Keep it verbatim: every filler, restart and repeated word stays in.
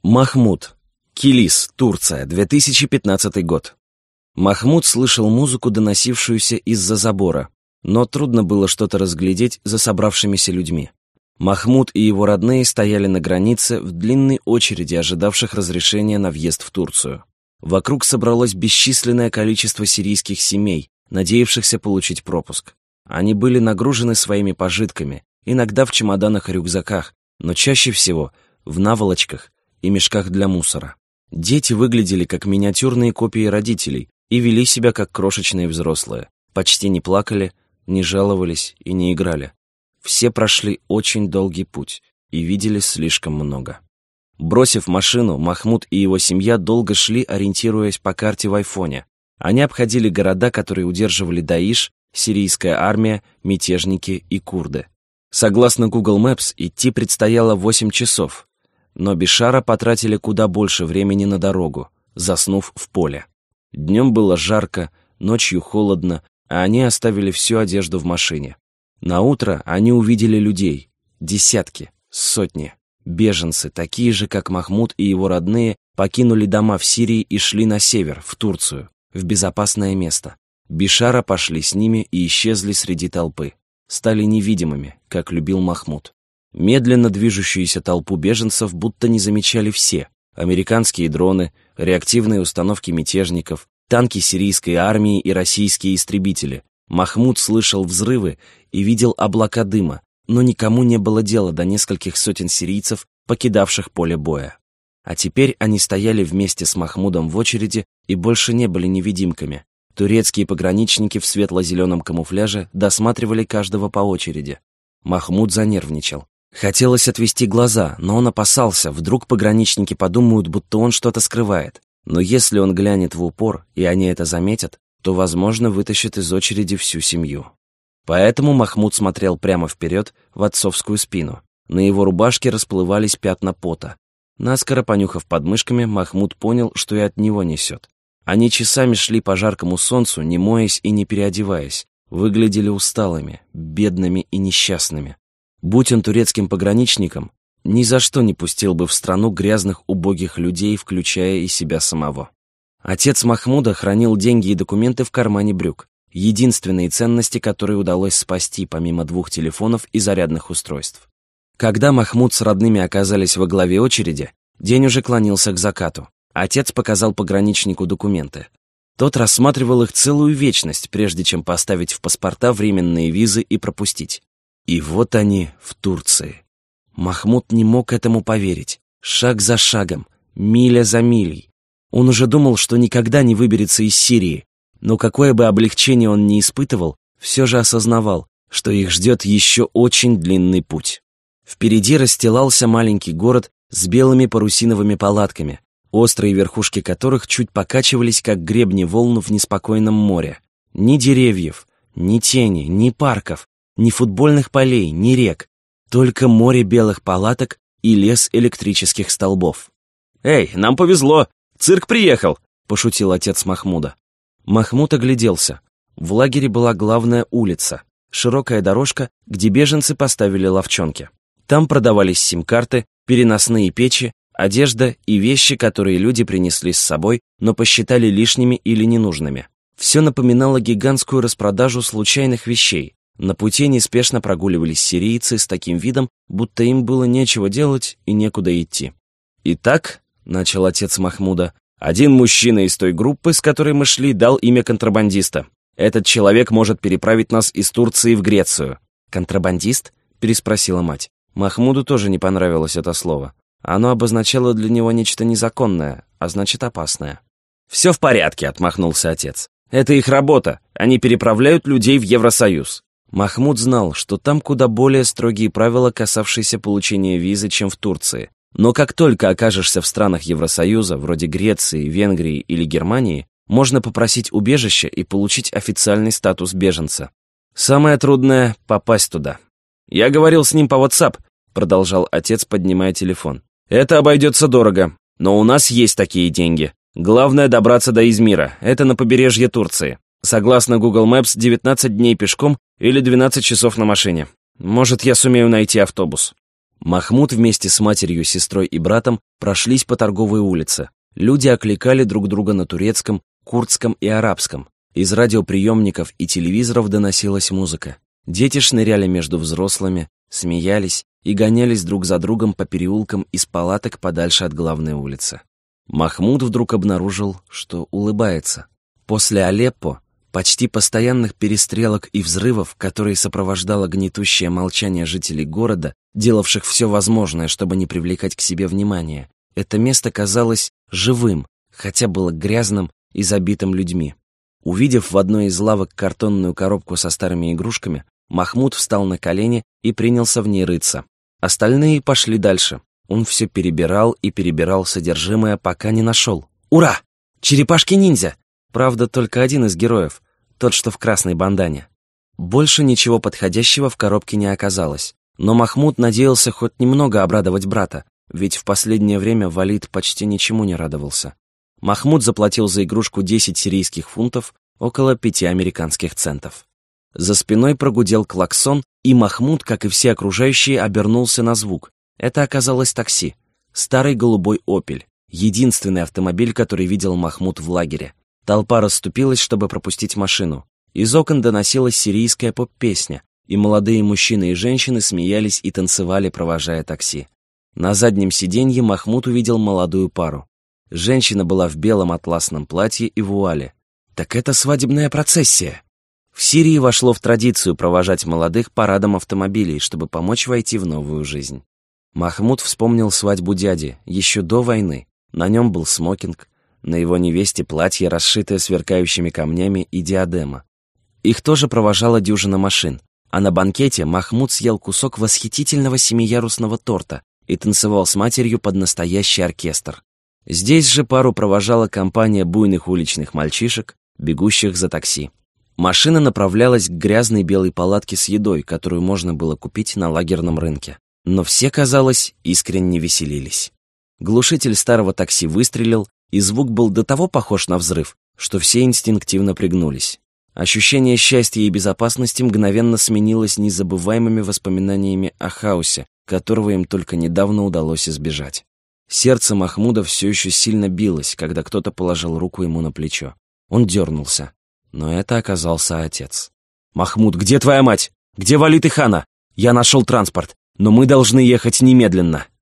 Махмуд. Килис, Турция, две тысячи пятнадцатый год. Махмуд слышал музыку, доносившуюся из-за забора, но трудно было что-то разглядеть за собравшимися людьми. Махмуд и его родные стояли на границе в длинной очереди, ожидавших разрешения на въезд в Турцию. Вокруг собралось бесчисленное количество сирийских семей, надеявшихся получить пропуск. Они были нагружены своими пожитками, иногда в чемоданах и рюкзаках, но чаще всего в наволочках и мешках для мусора. Дети выглядели как миниатюрные копии родителей и вели себя как крошечные взрослые. Почти не плакали, не жаловались и не играли. Все прошли очень долгий путь и видели слишком много. Бросив машину, Махмуд и его семья долго шли, ориентируясь по карте в айфоне. Они обходили города, которые удерживали Даиш, сирийская армия, мятежники и курды. Согласно Google Maps, идти предстояло восемь часов, но Бишара потратили куда больше времени на дорогу, заснув в поле. Днем было жарко, ночью холодно, а они оставили всю одежду в машине. Наутро они увидели людей, десятки, сотни. Беженцы, такие же, как Махмуд и его родные, покинули дома в Сирии и шли на север, в Турцию, в безопасное место. Бишара пошли с ними и исчезли среди толпы. Стали невидимыми, как любил Махмуд. Медленно движущуюся толпу беженцев будто не замечали все. Американские дроны, реактивные установки мятежников, танки сирийской армии и российские истребители. Махмуд слышал взрывы и видел облака дыма, но никому не было дела до нескольких сотен сирийцев, покидавших поле боя. А теперь они стояли вместе с Махмудом в очереди и больше не были невидимками. Турецкие пограничники в светло-зеленом камуфляже досматривали каждого по очереди. Махмуд занервничал. Хотелось отвести глаза, но он опасался, вдруг пограничники подумают, будто он что-то скрывает. Но если он глянет в упор, и они это заметят, то, возможно, вытащит из очереди всю семью. Поэтому Махмуд смотрел прямо вперед, в отцовскую спину. На его рубашке расплывались пятна пота. Наскоро понюхав подмышками, Махмуд понял, что и от него несет. Они часами шли по жаркому солнцу, не моясь и не переодеваясь. Выглядели усталыми, бедными и несчастными. Будь он турецким пограничником, ни за что не пустил бы в страну грязных, убогих людей, включая и себя самого. Отец Махмуда хранил деньги и документы в кармане брюк, единственные ценности, которые удалось спасти, помимо двух телефонов и зарядных устройств. Когда Махмуд с родными оказались во главе очереди, день уже клонился к закату. Отец показал пограничнику документы. Тот рассматривал их целую вечность, прежде чем поставить в паспорта временные визы и пропустить. И вот они в Турции. Махмуд не мог этому поверить. Шаг за шагом, миля за милей. Он уже думал, что никогда не выберется из Сирии, но какое бы облегчение он ни испытывал, все же осознавал, что их ждет еще очень длинный путь. Впереди расстилался маленький город с белыми парусиновыми палатками, острые верхушки которых чуть покачивались, как гребни волн в неспокойном море. Ни деревьев, ни тени, ни парков, ни футбольных полей, ни рек, только море белых палаток и лес электрических столбов. «Эй, нам повезло! Цирк приехал!» — пошутил отец Махмуда. Махмуд огляделся. В лагере была главная улица, широкая дорожка, где беженцы поставили лавчонки. Там продавались сим-карты, переносные печи, одежда и вещи, которые люди принесли с собой, но посчитали лишними или ненужными. Все напоминало гигантскую распродажу случайных вещей. На пути неспешно прогуливались сирийцы с таким видом, будто им было нечего делать и некуда идти. «Итак», — начал отец Махмуда, — «один мужчина из той группы, с которой мы шли, дал имя контрабандиста. Этот человек может переправить нас из Турции в Грецию». «Контрабандист?» — переспросила мать. Махмуду тоже не понравилось это слово. Оно обозначало для него нечто незаконное, а значит опасное. «Все в порядке», — отмахнулся отец. «Это их работа. Они переправляют людей в Евросоюз». Махмуд знал, что там куда более строгие правила, касавшиеся получения визы, чем в Турции. Но как только окажешься в странах Евросоюза, вроде Греции, Венгрии или Германии, можно попросить убежище и получить официальный статус беженца. Самое трудное — попасть туда. «Я говорил с ним по WhatsApp», — продолжал отец, поднимая телефон. «Это обойдется дорого, но у нас есть такие деньги. Главное — добраться до Измира, это на побережье Турции. Согласно Google Maps, девятнадцать дней пешком или двенадцать часов на машине. Может, я сумею найти автобус». Махмуд вместе с матерью, сестрой и братом прошлись по торговой улице. Люди окликали друг друга на турецком, курдском и арабском. Из радиоприемников и телевизоров доносилась музыка. Дети шныряли между взрослыми, смеялись и гонялись друг за другом по переулкам из палаток подальше от главной улицы. Махмуд вдруг обнаружил, что улыбается. После Алеппо, почти постоянных перестрелок и взрывов, которые сопровождало гнетущее молчание жителей города, делавших все возможное, чтобы не привлекать к себе внимания, это место казалось живым, хотя было грязным и забитым людьми. Увидев в одной из лавок картонную коробку со старыми игрушками, Махмуд встал на колени и принялся в ней рыться. Остальные пошли дальше. Он все перебирал и перебирал содержимое, пока не нашел. Ура! Черепашки-ниндзя! Правда, только один из героев, тот, что в красной бандане. Больше ничего подходящего в коробке не оказалось. Но Махмуд надеялся хоть немного обрадовать брата, ведь в последнее время Валид почти ничему не радовался. Махмуд заплатил за игрушку десять сирийских фунтов, около пяти американских центов. За спиной прогудел клаксон, и Махмуд, как и все окружающие, обернулся на звук. Это оказалось такси. Старый голубой «Опель». Единственный автомобиль, который видел Махмуд в лагере. Толпа расступилась, чтобы пропустить машину. Из окон доносилась сирийская поп-песня, и молодые мужчины и женщины смеялись и танцевали, провожая такси. На заднем сиденье Махмуд увидел молодую пару. Женщина была в белом атласном платье и вуале. Так это свадебная процессия. В Сирии вошло в традицию провожать молодых парадом автомобилей, чтобы помочь войти в новую жизнь. Махмуд вспомнил свадьбу дяди, еще до войны. На нем был смокинг, на его невесте платье, расшитое сверкающими камнями, и диадема. Их тоже провожала дюжина машин, а на банкете Махмуд съел кусок восхитительного семиярусного торта и танцевал с матерью под настоящий оркестр. Здесь же пару провожала компания буйных уличных мальчишек, бегущих за такси. Машина направлялась к грязной белой палатке с едой, которую можно было купить на лагерном рынке. Но все, казалось, искренне веселились. Глушитель старого такси выстрелил, и звук был до того похож на взрыв, что все инстинктивно пригнулись. Ощущение счастья и безопасности мгновенно сменилось незабываемыми воспоминаниями о хаосе, которого им только недавно удалось избежать. Сердце Махмуда все еще сильно билось, когда кто-то положил руку ему на плечо. Он дернулся. Но это оказался отец. «Махмуд, где твоя мать? Где Валид и Хана? Я нашел транспорт, но мы должны ехать немедленно».